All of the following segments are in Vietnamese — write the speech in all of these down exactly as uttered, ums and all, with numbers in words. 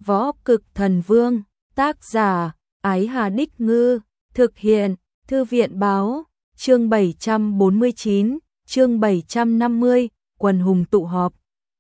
Võ Cực Thần Vương, tác giả, Ái Hà Đích Ngư, thực hiện, Thư viện Báo, chương bảy trăm bốn mươi chín, chương bảy trăm năm mươi, quần hùng tụ họp.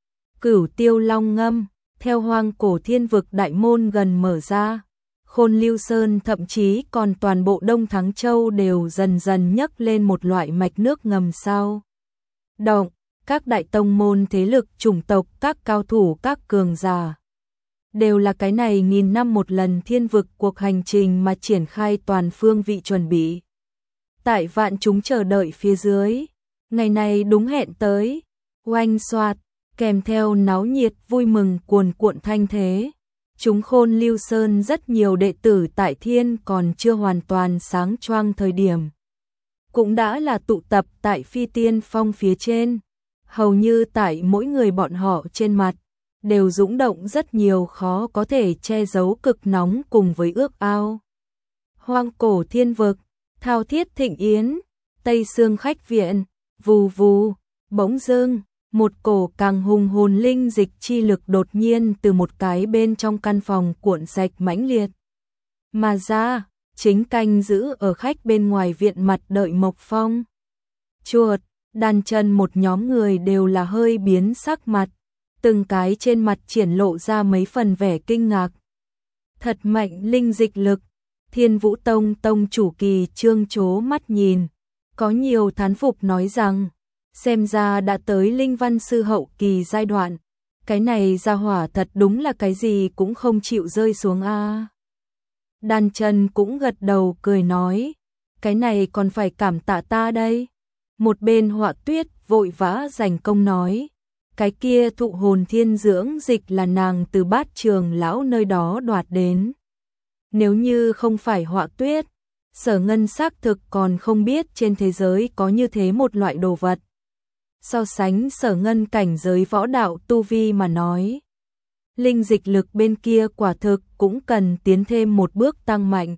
Cửu Tiêu Long ngâm, theo hoang cổ thiên vực đại môn gần mở ra. Khôn Lưu Sơn thậm chí còn toàn bộ Đông Thắng Châu đều dần dần nhấc lên một loại mạch nước ngầm sao động, các đại tông môn thế lực chủng tộc, các cao thủ, các cường giả. Đều là cái này nghìn năm một lần thiên vực cuộc hành trình mà triển khai toàn phương vị chuẩn bị. Tại vạn chúng chờ đợi phía dưới, ngày này đúng hẹn tới, oanh xoạt, kèm theo náo nhiệt vui mừng cuồn cuộn thanh thế. Chúng Khôn Lưu Sơn rất nhiều đệ tử tại thiên còn chưa hoàn toàn sáng choang thời điểm. Cũng đã là tụ tập tại Phi Tiên Phong phía trên. Hầu như tại mỗi người bọn họ trên mặt, đều dũng động rất nhiều khó có thể che giấu cực nóng cùng với ước ao. Hoang cổ thiên vực, thao thiết thịnh yến, Tây Sương khách viện, vù vù, bỗng dưng. Một cổ càng hùng hồn linh dịch chi lực đột nhiên từ một cái bên trong căn phòng cuộn sạch mãnh liệt. Mà ra, chính canh giữ ở khách bên ngoài viện mặt đợi Mộc Phong. Chuột, đàn chân một nhóm người đều là hơi biến sắc mặt, từng cái trên mặt triển lộ ra mấy phần vẻ kinh ngạc. Thật mạnh linh dịch lực, Thiên Vũ Tông tông chủ Kỳ Trương chố mắt nhìn, có nhiều thán phục nói rằng, xem ra đã tới linh văn sư hậu kỳ giai đoạn, cái này ra hỏa thật đúng là cái gì cũng không chịu rơi xuống a. Đan Chân cũng gật đầu cười nói, cái này còn phải cảm tạ ta đây. Một bên Họa Tuyết vội vã giành công nói, cái kia thụ hồn thiên dưỡng dịch là nàng từ Bát Trường lão nơi đó đoạt đến. Nếu như không phải Họa Tuyết, Sở Ngân xác thực còn không biết trên thế giới có như thế một loại đồ vật. So sánh Sở Ngân cảnh giới võ đạo tu vi mà nói, linh dịch lực bên kia quả thực cũng cần tiến thêm một bước tăng mạnh.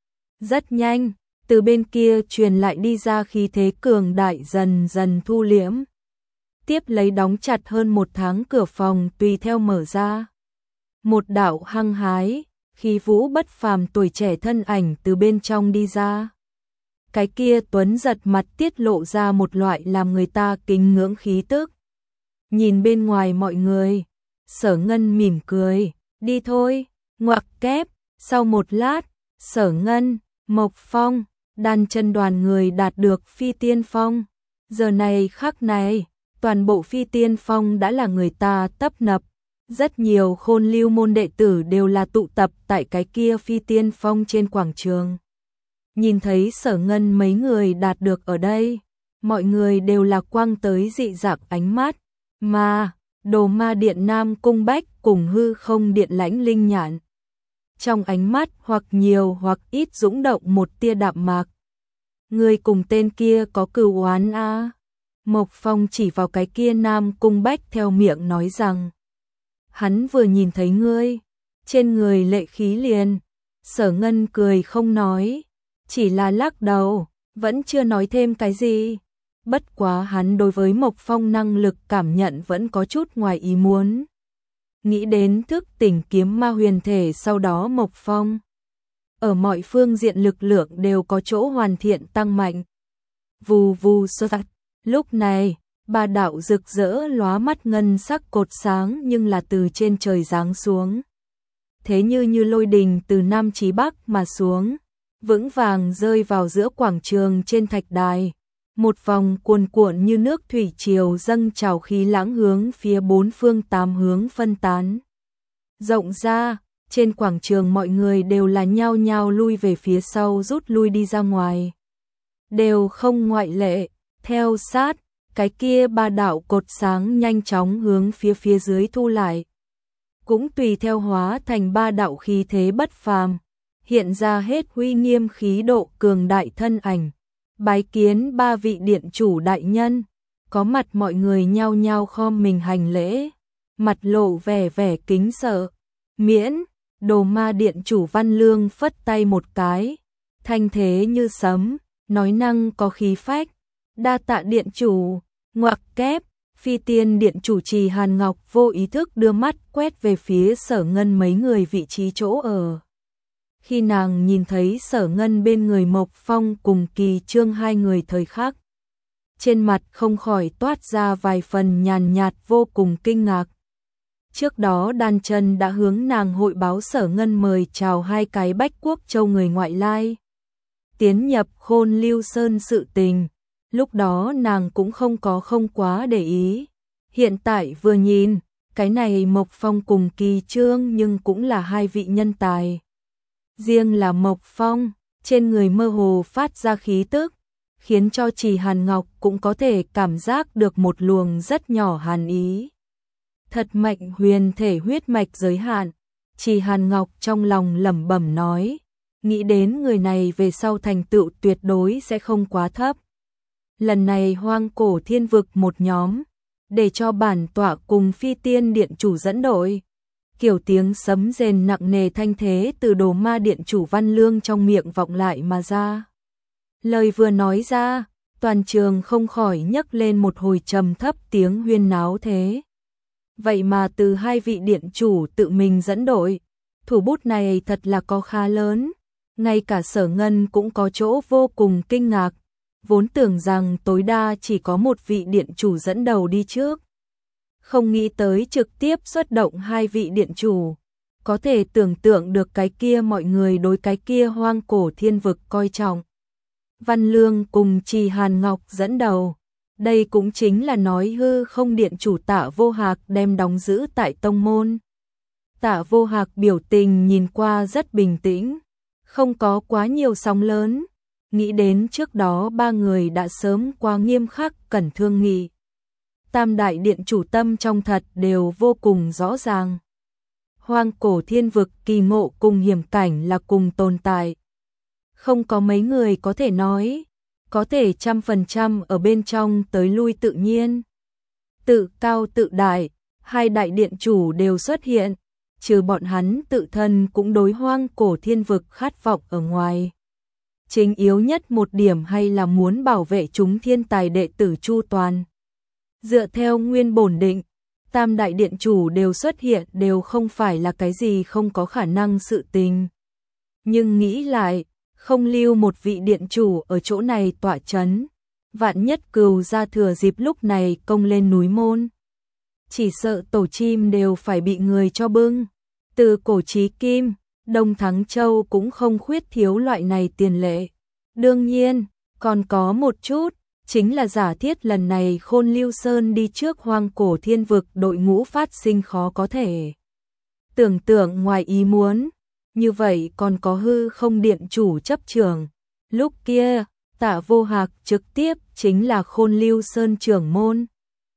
Rất nhanh, từ bên kia truyền lại đi ra khí thế cường đại dần dần thu liễm. Tiếp lấy đóng chặt hơn một tháng cửa phòng tùy theo mở ra. Một đạo hăng hái, khí vũ bất phàm tuổi trẻ thân ảnh từ bên trong đi ra. Cái kia tuấn giật mặt tiết lộ ra một loại làm người ta kính ngưỡng khí tức. Nhìn bên ngoài mọi người, Sở Ngân mỉm cười, đi thôi, ngoặc kép. Sau một lát, Sở Ngân, Mộc Phong, Đan Chân đoàn người đạt được Phi Tiên Phong. Giờ này khắc này, toàn bộ Phi Tiên Phong đã là người ta tấp nập. Rất nhiều Khôn Lưu môn đệ tử đều là tụ tập tại cái kia Phi Tiên Phong trên quảng trường. Nhìn thấy Sở Ngân mấy người đạt được ở đây, mọi người đều là quăng tới dị dạng ánh mắt, mà Đồ Ma Điện Nam Cung Bách cùng Hư Không Điện Lãnh Linh Nhạn. Trong ánh mắt hoặc nhiều hoặc ít dũng động một tia đạm mạc. Người cùng tên kia có cừu oán a? À? Mộc Phong chỉ vào cái kia Nam Cung Bách theo miệng nói rằng, hắn vừa nhìn thấy ngươi, trên người lệ khí liền. Sở Ngân cười không nói, chỉ là lắc đầu, vẫn chưa nói thêm cái gì. Bất quá hắn đối với Mộc Phong năng lực cảm nhận vẫn có chút ngoài ý muốn. Nghĩ đến thức tỉnh kiếm ma huyền thể sau đó Mộc Phong, ở mọi phương diện lực lượng đều có chỗ hoàn thiện tăng mạnh. Vù vù sơ tạc, lúc này, ba đạo rực rỡ lóa mắt ngân sắc cột sáng nhưng là từ trên trời giáng xuống. Thế như như lôi đình từ Nam chí Bắc mà xuống, vững vàng rơi vào giữa quảng trường trên thạch đài. Một vòng cuồn cuộn như nước thủy triều dâng trào khí lãng hướng phía bốn phương tám hướng phân tán. Rộng ra, trên quảng trường mọi người đều là nhao nhao lui về phía sau rút lui đi ra ngoài. Đều không ngoại lệ, theo sát, cái kia ba đạo cột sáng nhanh chóng hướng phía phía dưới thu lại. Cũng tùy theo hóa thành ba đạo khí thế bất phàm, hiện ra hết uy nghiêm khí độ cường đại thân ảnh. Bái kiến ba vị điện chủ đại nhân, có mặt mọi người nhao nhao khom mình hành lễ, mặt lộ vẻ vẻ kính sợ. Miễn, Đồ Ma điện chủ Văn Lương phất tay một cái, thanh thế như sấm, nói năng có khí phách, đa tạ điện chủ. Ngoặc kép, Phi Tiên Điện chủ trì Hàn Ngọc vô ý thức đưa mắt quét về phía Sở Ngân mấy người vị trí chỗ ở. Khi nàng nhìn thấy Sở Ngân bên người Mộc Phong cùng Kỳ Trương hai người thời khắc, trên mặt không khỏi toát ra vài phần nhàn nhạt vô cùng kinh ngạc. Trước đó Đan Chân đã hướng nàng hội báo Sở Ngân mời chào hai cái Bách Quốc Châu người ngoại lai tiến nhập Khôn Lưu Sơn sự tình, lúc đó nàng cũng không có không quá để ý. Hiện tại vừa nhìn, cái này Mộc Phong cùng Kỳ Trương nhưng cũng là hai vị nhân tài. Riêng là Mộc Phong, trên người mơ hồ phát ra khí tức, khiến cho Trì Hàn Ngọc cũng có thể cảm giác được một luồng rất nhỏ hàn ý. Thật mạnh huyền thể huyết mạch giới hạn, Trì Hàn Ngọc trong lòng lẩm bẩm nói, nghĩ đến người này về sau thành tựu tuyệt đối sẽ không quá thấp. Lần này Hoang Cổ Thiên Vực một nhóm, để cho bản tọa cùng Phi Tiên Điện chủ dẫn đội. Kiểu tiếng sấm rền nặng nề thanh thế từ Đồ Ma Điện chủ Văn Lương trong miệng vọng lại mà ra. Lời vừa nói ra, toàn trường không khỏi nhấc lên một hồi trầm thấp tiếng huyên náo thế. Vậy mà từ hai vị điện chủ tự mình dẫn đội, thủ bút này thật là có khá lớn. Ngay cả Sở Ngân cũng có chỗ vô cùng kinh ngạc, vốn tưởng rằng tối đa chỉ có một vị điện chủ dẫn đầu đi trước. Không nghĩ tới trực tiếp xuất động hai vị điện chủ, có thể tưởng tượng được cái kia mọi người đối cái kia Hoang Cổ Thiên Vực coi trọng. Văn Lương cùng Trì Hàn Ngọc dẫn đầu, đây cũng chính là nói hư không điện chủ Tạ Vô Hạc đem đóng giữ tại tông môn. Tạ Vô Hạc biểu tình nhìn qua rất bình tĩnh, không có quá nhiều sóng lớn, nghĩ đến trước đó ba người đã sớm quá nghiêm khắc cẩn thương nghị. Tam đại điện chủ tâm trong thật đều vô cùng rõ ràng. Hoang Cổ Thiên Vực kỳ ngộ cùng hiểm cảnh là cùng tồn tại. Không có mấy người có thể nói, có thể trăm phần trăm ở bên trong tới lui tự nhiên. Tự cao tự đại, hai đại điện chủ đều xuất hiện, trừ bọn hắn tự thân cũng đối Hoang Cổ Thiên Vực khát vọng ở ngoài. Chính yếu nhất một điểm hay là muốn bảo vệ chúng thiên tài đệ tử chu toàn. Dựa theo nguyên bổn định, tam đại điện chủ đều xuất hiện đều không phải là cái gì không có khả năng sự tình. Nhưng nghĩ lại, không lưu một vị điện chủ ở chỗ này tọa chấn, vạn nhất Cừu Gia thừa dịp lúc này công lên núi môn. Chỉ sợ tổ chim đều phải bị người cho bưng. Từ cổ chí kim, Đông Thắng Châu cũng không khuyết thiếu loại này tiền lệ. Đương nhiên, còn có một chút, chính là giả thiết lần này Khôn Lưu Sơn đi trước Hoang Cổ Thiên Vực đội ngũ phát sinh khó có thể. Tưởng tượng ngoài ý muốn, như vậy còn có hư không điện chủ chấp trường. Lúc kia, Tạ Vô Hạc trực tiếp chính là Khôn Lưu Sơn trưởng môn.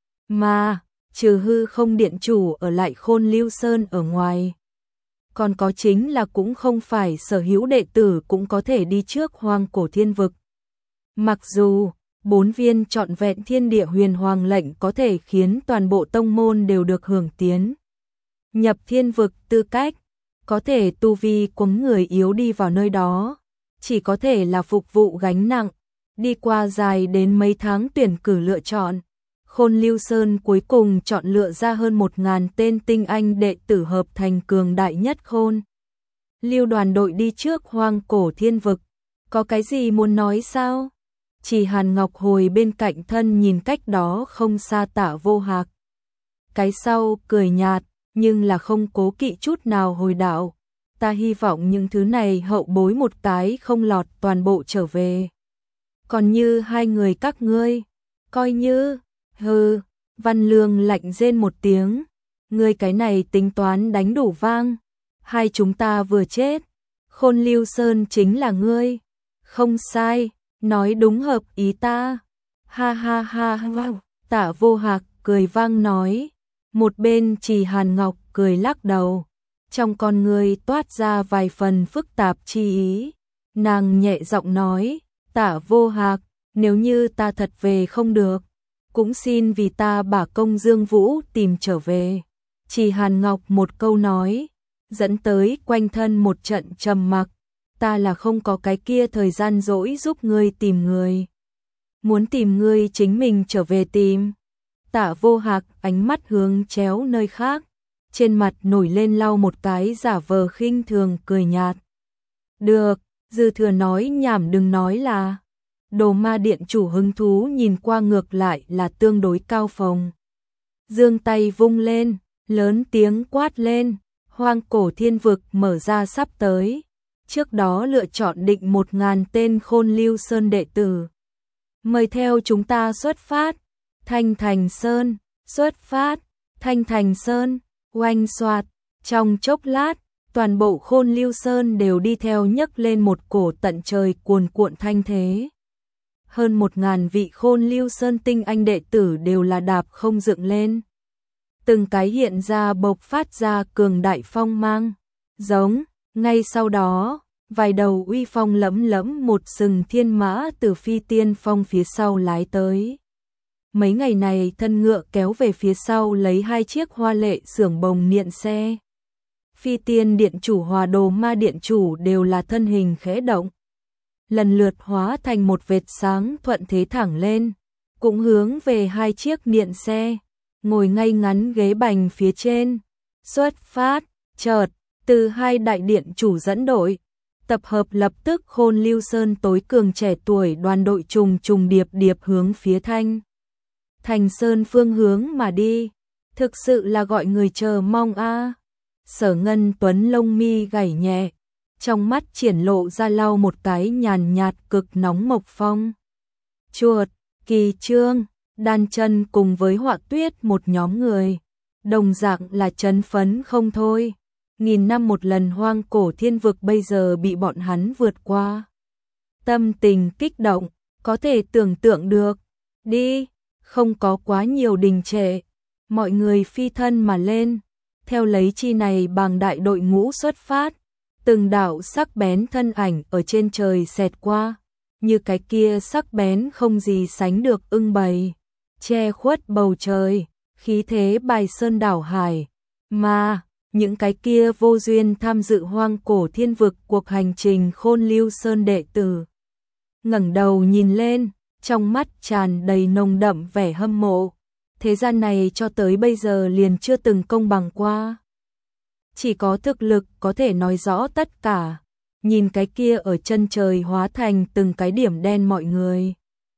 Mà, trừ hư không điện chủ ở lại Khôn Lưu Sơn ở ngoài. Còn có chính là cũng không phải sở hữu đệ tử cũng có thể đi trước Hoang Cổ Thiên Vực. Mặc dù, bốn viên trọn vẹn thiên địa huyền hoàng lệnh có thể khiến toàn bộ tông môn đều được hưởng tiến. Nhập thiên vực tư cách, có thể tu vi quấm người yếu đi vào nơi đó, chỉ có thể là phục vụ gánh nặng, đi qua dài đến mấy tháng tuyển cử lựa chọn. Khôn Lưu Sơn cuối cùng chọn lựa ra hơn một ngàn tên tinh anh đệ tử hợp thành cường đại nhất Khôn Lưu đoàn đội đi trước Hoang Cổ Thiên Vực. Có cái gì muốn nói sao? Chỉ Hàn Ngọc hồi bên cạnh thân nhìn cách đó không xa Tạ Vô Hạc. Cái sau cười nhạt, nhưng là không cố kỵ chút nào hồi đạo. Ta hy vọng những thứ này hậu bối một cái không lọt toàn bộ trở về. Còn như hai người các ngươi, coi như, hừ, Văn Lương lạnh rên một tiếng. Ngươi cái này tính toán đánh đủ vang. Hai chúng ta vừa chết, Khôn Lưu Sơn chính là ngươi. Không sai, nói đúng hợp ý ta. Ha ha ha ha, Tạ Vô Hạc cười vang nói. Một bên Trì Hàn Ngọc cười lắc đầu, trong con người toát ra vài phần phức tạp chi ý. Nàng nhẹ giọng nói, Tạ Vô Hạc, nếu như ta thật về không được, cũng xin vì ta bả công Dương Vũ tìm trở về. Trì Hàn Ngọc một câu nói, dẫn tới quanh thân một trận trầm mặc. Ta là không có cái kia thời gian rỗi giúp ngươi tìm người. Muốn tìm ngươi chính mình trở về tìm. Tạ Vô Hạc ánh mắt hướng chéo nơi khác, trên mặt nổi lên lau một cái giả vờ khinh thường cười nhạt. Được, dư thừa nói nhảm đừng nói là. Đồ Ma điện chủ hứng thú nhìn qua ngược lại là tương đối cao phồng. Dương tay vung lên, lớn tiếng quát lên, Hoang Cổ Thiên Vực mở ra sắp tới. Trước đó lựa chọn định một ngàn tên Khôn Lưu Sơn đệ tử. Mời theo chúng ta xuất phát. Thanh Thành Sơn, xuất phát. Thanh Thành Sơn, oanh xoạt. Trong chốc lát, toàn bộ Khôn Lưu Sơn đều đi theo nhấc lên một cổ tận trời cuồn cuộn thanh thế. Hơn một ngàn vị Khôn Lưu Sơn tinh anh đệ tử đều là đạp không dựng lên. Từng cái hiện ra bộc phát ra cường đại phong mang. Giống, ngay sau đó, vài đầu uy phong lẫm lẫm một sừng thiên mã từ Phi Tiên Phong phía sau lái tới. Mấy ngày này thân ngựa kéo về phía sau lấy hai chiếc hoa lệ xưởng bồng niện xe. Phi Tiên điện chủ Hòa Đồ Ma điện chủ đều là thân hình khẽ động, lần lượt hóa thành một vệt sáng thuận thế thẳng lên, cũng hướng về hai chiếc niện xe, ngồi ngay ngắn ghế bành phía trên. Xuất phát, chợt, từ hai đại điện chủ dẫn đội, tập hợp lập tức Khôn Lưu Sơn tối cường trẻ tuổi đoàn đội trùng trùng điệp điệp hướng phía Thanh Thành Sơn phương hướng mà đi. Thực sự là gọi người chờ mong a. Sở Ngân Tuấn lông mi gảy nhẹ, trong mắt triển lộ ra lau một cái nhàn nhạt cực nóng mộc phong. Chuột, Kỳ Trương, Đan Chân cùng với Họa Tuyết một nhóm người, đồng dạng là chấn phấn không thôi. Nghìn năm một lần Hoang Cổ Thiên Vực bây giờ bị bọn hắn vượt qua. Tâm tình kích động, có thể tưởng tượng được. Đi, không có quá nhiều đình trệ, mọi người phi thân mà lên, theo lấy chi này bằng đại đội ngũ xuất phát. Từng đạo sắc bén thân ảnh ở trên trời xẹt qua, như cái kia sắc bén không gì sánh được ưng bầy, che khuất bầu trời, khí thế bài sơn đảo hải. Mà, những cái kia vô duyên tham dự Hoang Cổ Thiên Vực cuộc hành trình Khôn Lưu Sơn đệ tử, ngẩng đầu nhìn lên, trong mắt tràn đầy nồng đậm vẻ hâm mộ. Thế gian này cho tới bây giờ liền chưa từng công bằng qua. Chỉ có thực lực có thể nói rõ tất cả. Nhìn cái kia ở chân trời hóa thành từng cái điểm đen mọi người.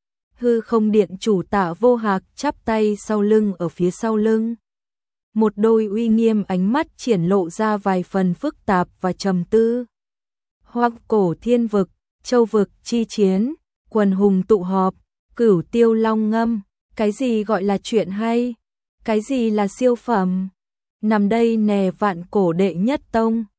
Hư Không điện chủ Tạ Vô Hạc chắp tay sau lưng ở phía sau lưng. Một đôi uy nghiêm ánh mắt triển lộ ra vài phần phức tạp và trầm tư. Hoang Cổ Thiên Vực, Châu Vực chi chiến, quần hùng tụ họp, Cửu Tiêu Long ngâm. Cái gì gọi là chuyện hay? Cái gì là siêu phẩm? Nằm đây nè vạn cổ đệ nhất tông,